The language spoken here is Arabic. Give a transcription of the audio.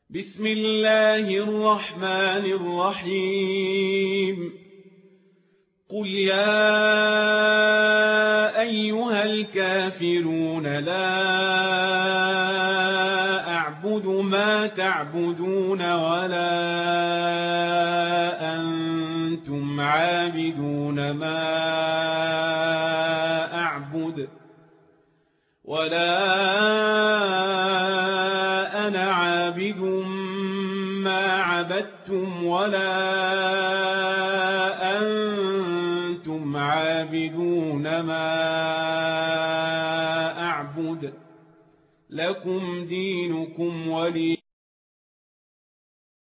بسم الله الرحمن الرحيم قل يا أيها الكافرون لا أعبد ما تعبدون ولا أنتم عابدون ما أعبد ولا أنا عابد ما عبدتم ولا أنتم عابدون ما أعبد لكم دينكم ولي